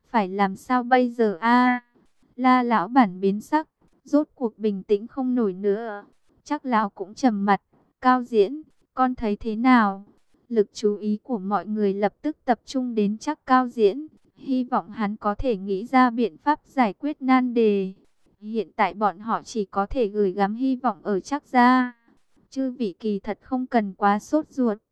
Phải làm sao bây giờ a? La lão bản biến sắc, rốt cuộc bình tĩnh không nổi nữa. Chắc lão cũng trầm mặt. Cao Diễn, con thấy thế nào? Lực chú ý của mọi người lập tức tập trung đến Trác Cao Diễn. Hy vọng hắn có thể nghĩ ra biện pháp giải quyết nan đề. Hiện tại bọn họ chỉ có thể gửi gắm hy vọng ở Trác gia. Chư vị kỳ thật không cần quá sốt ruột.